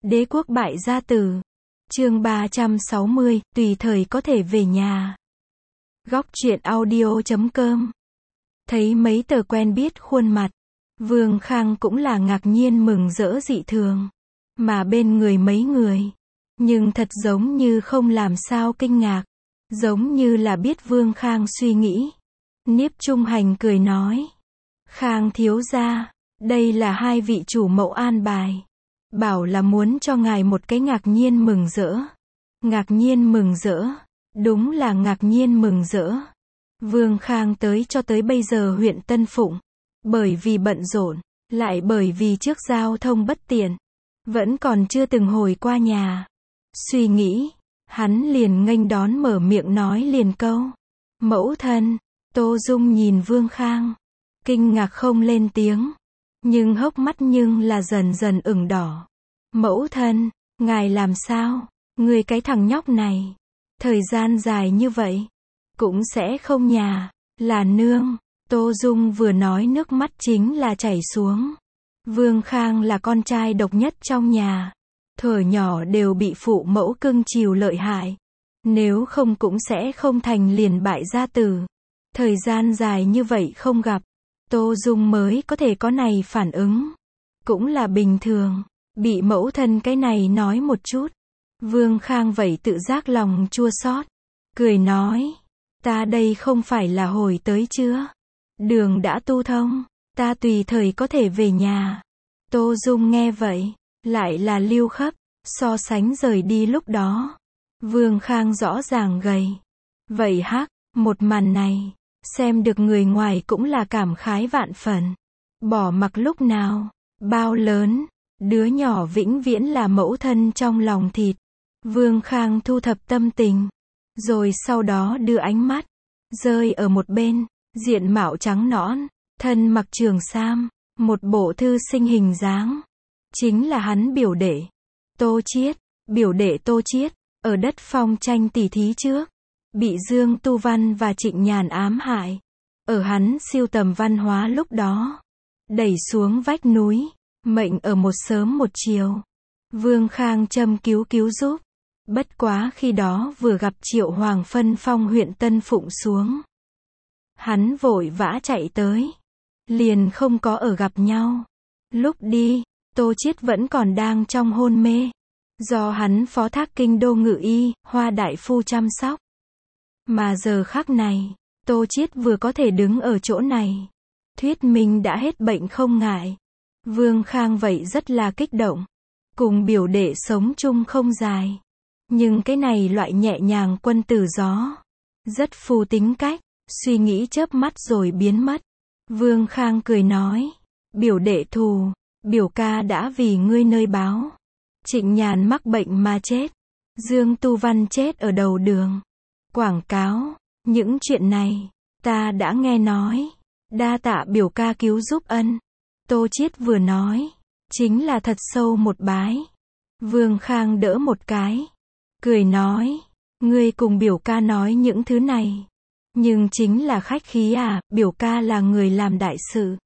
Đế quốc bại gia tử. Chương 360, tùy thời có thể về nhà. Góc truyện audio.com. Thấy mấy tờ quen biết khuôn mặt, Vương Khang cũng là ngạc nhiên mừng rỡ dị thường. Mà bên người mấy người, nhưng thật giống như không làm sao kinh ngạc, giống như là biết Vương Khang suy nghĩ. Niếp Trung Hành cười nói, Khang thiếu gia, đây là hai vị chủ mẫu an bài, bảo là muốn cho ngài một cái ngạc nhiên mừng rỡ. Ngạc nhiên mừng rỡ, đúng là ngạc nhiên mừng rỡ. Vương Khang cho tới bây giờ huyện Tân Phụng, bởi vì bận rộn, lại bởi vì trước giao thông bất tiện, vẫn còn chưa từng hồi qua nhà. Suy nghĩ, hắn liền nghênh đón mở miệng nói liền câu, mẫu thân. Tô Dung nhìn Vương Khang, kinh ngạc không lên tiếng, nhưng hốc mắt nhưng là dần dần ửng đỏ. Mẫu thân, ngài làm sao? Người cái thằng nhóc này, thời gian dài như vậy, cũng sẽ không nhà, là nương. Tô Dung vừa nói nước mắt chính là chảy xuống. Vương Khang là con trai độc nhất trong nhà, thuở nhỏ đều bị phụ mẫu cưng chiều lợi hại, nếu không cũng sẽ không thành liền bại gia tử. Thời gian dài như vậy không gặp, Tô Dung mới có thể có này phản ứng, cũng là bình thường. Bị mẫu thân cái này nói một chút, Vương Khang vậy tự giác lòng chua xót, cười nói, ta đây không phải là hồi tới chưa? Đường đã tu thông, ta tùy thời có thể về nhà. Tô Dung nghe vậy, lại là lưu khắp, so sánh rời đi lúc đó. Vương Khang rõ ràng gầy. Vậy hắc, một màn này, xem được người ngoài cũng là cảm khái vạn phần. Bỏ mặc lúc nào, bao lớn, đứa nhỏ vĩnh viễn là mẫu thân trong lòng thịt. Vương Khang thu thập tâm tình, rồi sau đó đưa ánh mắt, rơi ở một bên, diện mạo trắng nõn, thân mặc trường sam, một bộ thư sinh hình dáng. Chính là hắn biểu đệ, Tô Chiết, biểu đệ Tô Chiết, ở đất phong tranh tỷ thí trước, bị Dương Tu Văn và Trịnh Nhàn ám hại. Ở hắn siêu tầm văn hóa lúc đó, đẩy xuống vách núi, mệnh ở một sớm một chiều. Vương Khang châm cứu giúp. Bất quá khi đó vừa gặp Triệu Hoàng phân phong huyện Tân Phụng xuống. Hắn vội vã chạy tới, liền không có ở gặp nhau. Lúc đi, Tô Chiết vẫn còn đang trong hôn mê, do hắn phó thác kinh đô ngự y, Hoa đại phu chăm sóc. Mà giờ khắc này, Tô Chiết vừa có thể đứng ở chỗ này, thuyết minh đã hết bệnh không ngại. Vương Khang vậy rất là kích động, cùng biểu đệ sống chung không dài, nhưng cái này loại nhẹ nhàng quân tử gió, rất phù tính cách, suy nghĩ chớp mắt rồi biến mất. Vương Khang cười nói, biểu đệ thù, biểu ca đã vì ngươi nơi báo. Trịnh Nhàn mắc bệnh mà chết, Dương Tu Văn chết ở đầu đường, quảng cáo, những chuyện này, ta đã nghe nói, đa tạ biểu ca cứu giúp ân. Tô Chiết vừa nói, chính là thật sâu một bái. Vương Khang đỡ một cái, cười nói, ngươi cùng biểu ca nói những thứ này, nhưng chính là khách khí à, biểu ca là người làm đại sự.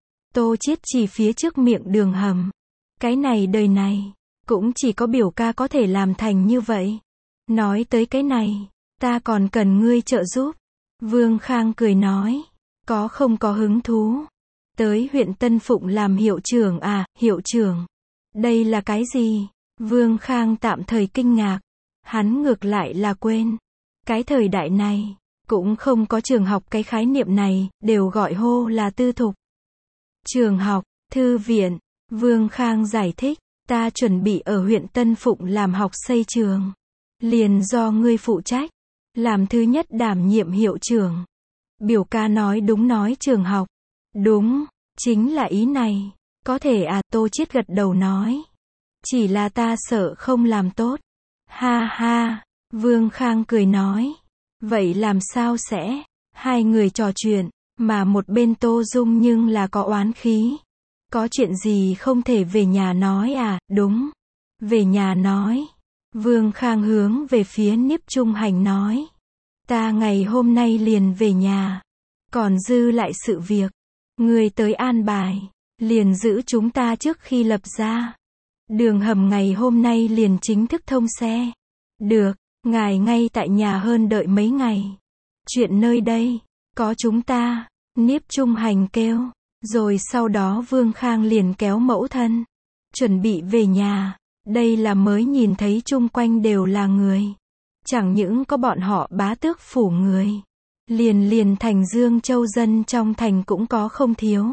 Tô Chiết chỉ phía trước miệng đường hầm, cái này đời này, cũng chỉ có biểu ca có thể làm thành như vậy. Nói tới cái này, ta còn cần ngươi trợ giúp. Vương Khang cười nói, có không có hứng thú? Tới huyện Tân Phụng làm hiệu trưởng à, hiệu trưởng? Đây là cái gì? Vương Khang tạm thời kinh ngạc, hắn ngược lại là quên. Cái thời đại này, cũng không có trường học cái khái niệm này, đều gọi hô là tư thục. Trường học, thư viện, Vương Khang giải thích, ta chuẩn bị ở huyện Tân Phụng làm học xây trường. Liền do ngươi phụ trách, làm thứ nhất đảm nhiệm hiệu trưởng. Biểu ca nói đúng nói trường học. Đúng, chính là ý này. Có thể à, Tô Chiết gật đầu nói. Chỉ là ta sợ không làm tốt. Ha ha, Vương Khang cười nói. Vậy làm sao sẽ? Hai người trò chuyện, mà một bên Tô Dung nhưng là có oán khí. Có chuyện gì không thể về nhà nói à? Đúng, về nhà nói. Vương Khang hướng về phía Niếp Trung Hành nói, ta ngày hôm nay liền về nhà, còn dư lại sự việc, người tới an bài, liền giữ chúng ta trước khi lập ra. Đường hầm ngày hôm nay liền chính thức thông xe. Được, ngài ngay tại nhà hơn đợi mấy ngày. Chuyện nơi đây, có chúng ta, Niếp Trung Hành kêu. Rồi sau đó Vương Khang liền kéo mẫu thân. Chuẩn bị về nhà. Đây là mới nhìn thấy chung quanh đều là người. Chẳng những có bọn họ bá tước phủ người. Liền thành Dương Châu dân trong thành cũng có không thiếu.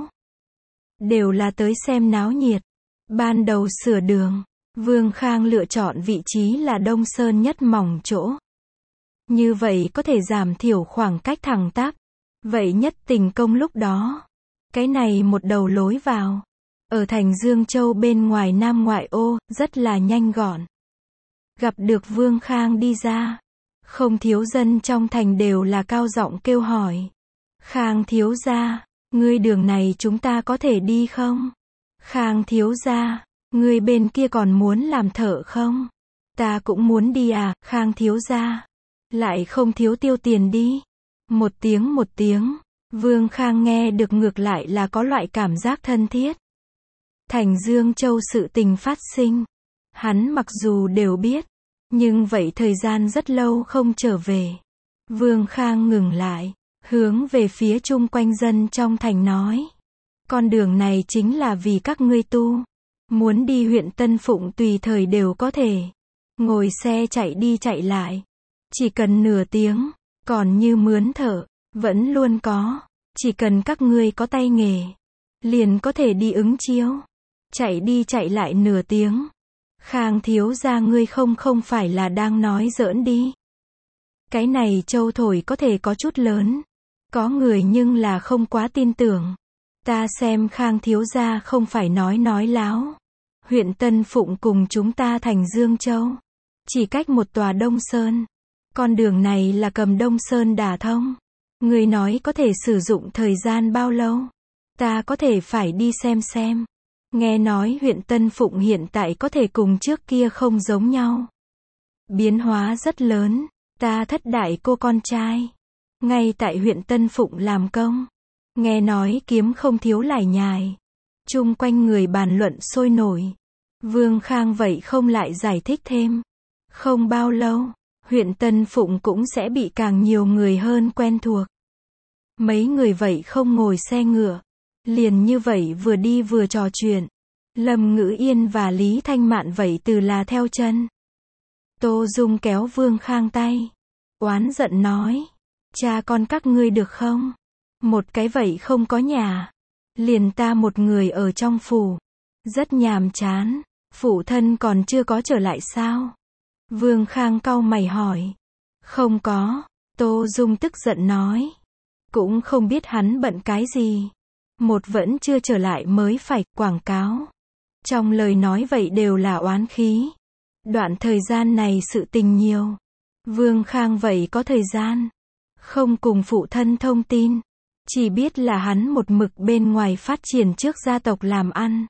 Đều là tới xem náo nhiệt. Ban đầu sửa đường, Vương Khang lựa chọn vị trí là Đông Sơn nhất mỏng chỗ. Như vậy có thể giảm thiểu khoảng cách thẳng tắp. Vậy nhất Tình Công lúc đó, cái này một đầu lối vào, ở thành Dương Châu bên ngoài Nam ngoại ô, rất là nhanh gọn. Gặp được Vương Khang đi ra, không thiếu dân trong thành đều là cao giọng kêu hỏi. Khang thiếu gia, ngươi đường này chúng ta có thể đi không? Khang thiếu gia, ngươi bên kia còn muốn làm thợ không? Ta cũng muốn đi à, Khang thiếu gia. Lại không thiếu tiêu tiền đi. Một tiếng, Vương Khang nghe được ngược lại là có loại cảm giác thân thiết. Thành Dương Châu sự tình phát sinh, hắn mặc dù đều biết, nhưng vậy thời gian rất lâu không trở về. Vương Khang ngừng lại, hướng về phía chung quanh dân trong thành nói. Con đường này chính là vì các ngươi tu. Muốn đi huyện Tân Phụng tùy thời đều có thể. Ngồi xe chạy đi chạy lại. Chỉ cần nửa tiếng, còn như mướn thợ, vẫn luôn có. Chỉ cần các ngươi có tay nghề, liền có thể đi ứng chiếu. Chạy đi chạy lại nửa tiếng. Khang thiếu gia ngươi không phải là đang nói giỡn đi. Cái này châu thổi có thể có chút lớn. Có người nhưng là không quá tin tưởng. Ta xem Khang thiếu gia không phải nói láo. Huyện Tân Phụng cùng chúng ta thành Dương Châu. Chỉ cách một tòa Đông Sơn. Con đường này là cầm Đông Sơn đả thông. Người nói có thể sử dụng thời gian bao lâu? Ta có thể phải đi xem. Nghe nói huyện Tân Phụng hiện tại có thể cùng trước kia không giống nhau. Biến hóa rất lớn. Ta thất đại cô con trai. Ngay tại huyện Tân Phụng làm công. Nghe nói kiếm không thiếu lải nhải. Chung quanh người bàn luận sôi nổi. Vương Khang vậy không lại giải thích thêm. Không bao lâu, huyện Tân Phụng cũng sẽ bị càng nhiều người hơn quen thuộc. Mấy người vậy không ngồi xe ngựa. Liền như vậy vừa đi vừa trò chuyện. Lâm Ngữ Yên và Lý Thanh Mạn vậy từ là theo chân. Tô Dung kéo Vương Khang tay. Oán giận nói. Cha con các ngươi được không? Một cái vậy không có nhà. Liền ta một người ở trong phủ. Rất nhàm chán. Phụ thân còn chưa có trở lại sao? Vương Khang cau mày hỏi. Không có. Tô Dung tức giận nói. Cũng không biết hắn bận cái gì. Một vẫn chưa trở lại mới phải quảng cáo. Trong lời nói vậy đều là oán khí. Đoạn thời gian này sự tình nhiều. Vương Khang vậy có thời gian. Không cùng phụ thân thông tin. Chỉ biết là hắn một mực bên ngoài phát triển trước gia tộc làm ăn.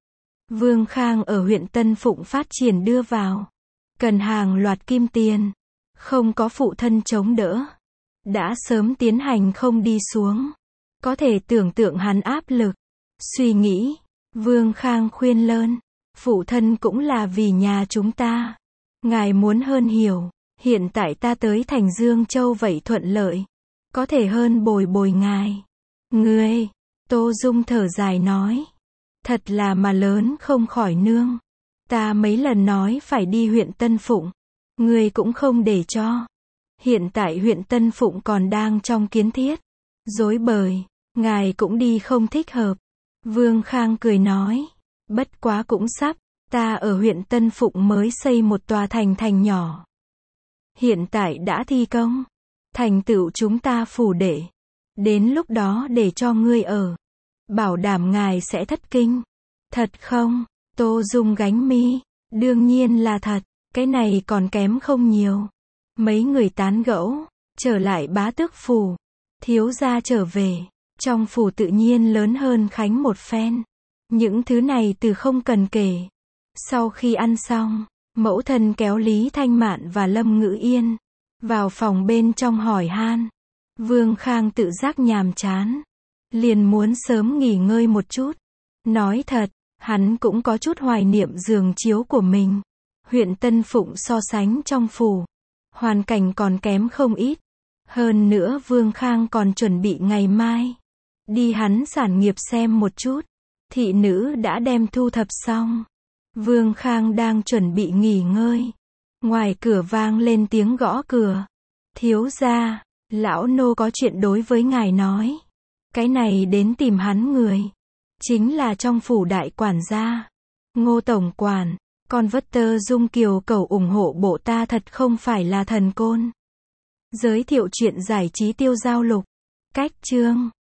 Vương Khang ở huyện Tân Phụng phát triển đưa vào. Cần hàng loạt kim tiền. Không có phụ thân chống đỡ. Đã sớm tiến hành không đi xuống. Có thể tưởng tượng hắn áp lực. Suy nghĩ. Vương Khang khuyên lơn. Phụ thân cũng là vì nhà chúng ta. Ngài muốn hơn hiểu. Hiện tại ta tới thành Dương Châu vậy thuận lợi. Có thể hơn bồi ngài. Ngươi. Tô Dung thở dài nói. Thật là mà lớn không khỏi nương. Ta mấy lần nói phải đi huyện Tân Phụng. Ngươi cũng không để cho. Hiện tại huyện Tân Phụng còn đang trong kiến thiết. Rối bời. Ngài cũng đi không thích hợp. Vương Khang cười nói. Bất quá cũng sắp. Ta ở huyện Tân Phụng mới xây một tòa thành nhỏ. Hiện tại đã thi công. Thành tựu chúng ta phủ đệ. Đến lúc đó để cho ngươi ở. Bảo đảm ngài sẽ thất kinh. Thật không? Tô Dung gánh mi. Đương nhiên là thật. Cái này còn kém không nhiều. Mấy người tán gẫu. Trở lại bá tước phủ. Thiếu gia trở về. Trong phủ tự nhiên lớn hơn khánh một phen. Những thứ này từ không cần kể. Sau khi ăn xong, mẫu thân kéo Lý Thanh Mạn và Lâm Ngữ Yên vào phòng bên trong hỏi han. Vương Khang tự giác nhàm chán. Liền muốn sớm nghỉ ngơi một chút. Nói thật, Hắn cũng có chút hoài niệm giường chiếu của mình. Huyện Tân Phụng so sánh trong phủ, hoàn cảnh còn kém không ít. Hơn nữa Vương Khang còn chuẩn bị ngày mai đi hắn sản nghiệp xem một chút. Thị nữ đã đem thu thập xong. Vương Khang đang chuẩn bị nghỉ ngơi. Ngoài cửa vang lên tiếng gõ cửa. Thiếu gia, lão nô có chuyện đối với ngài nói. Cái này đến tìm hắn người. Chính là trong phủ đại quản gia. Ngô tổng quản. Con vất tơ Dung Kiều cầu ủng hộ bộ ta thật không phải là thần côn. Giới thiệu chuyện giải trí tiêu giao lục. Cách chương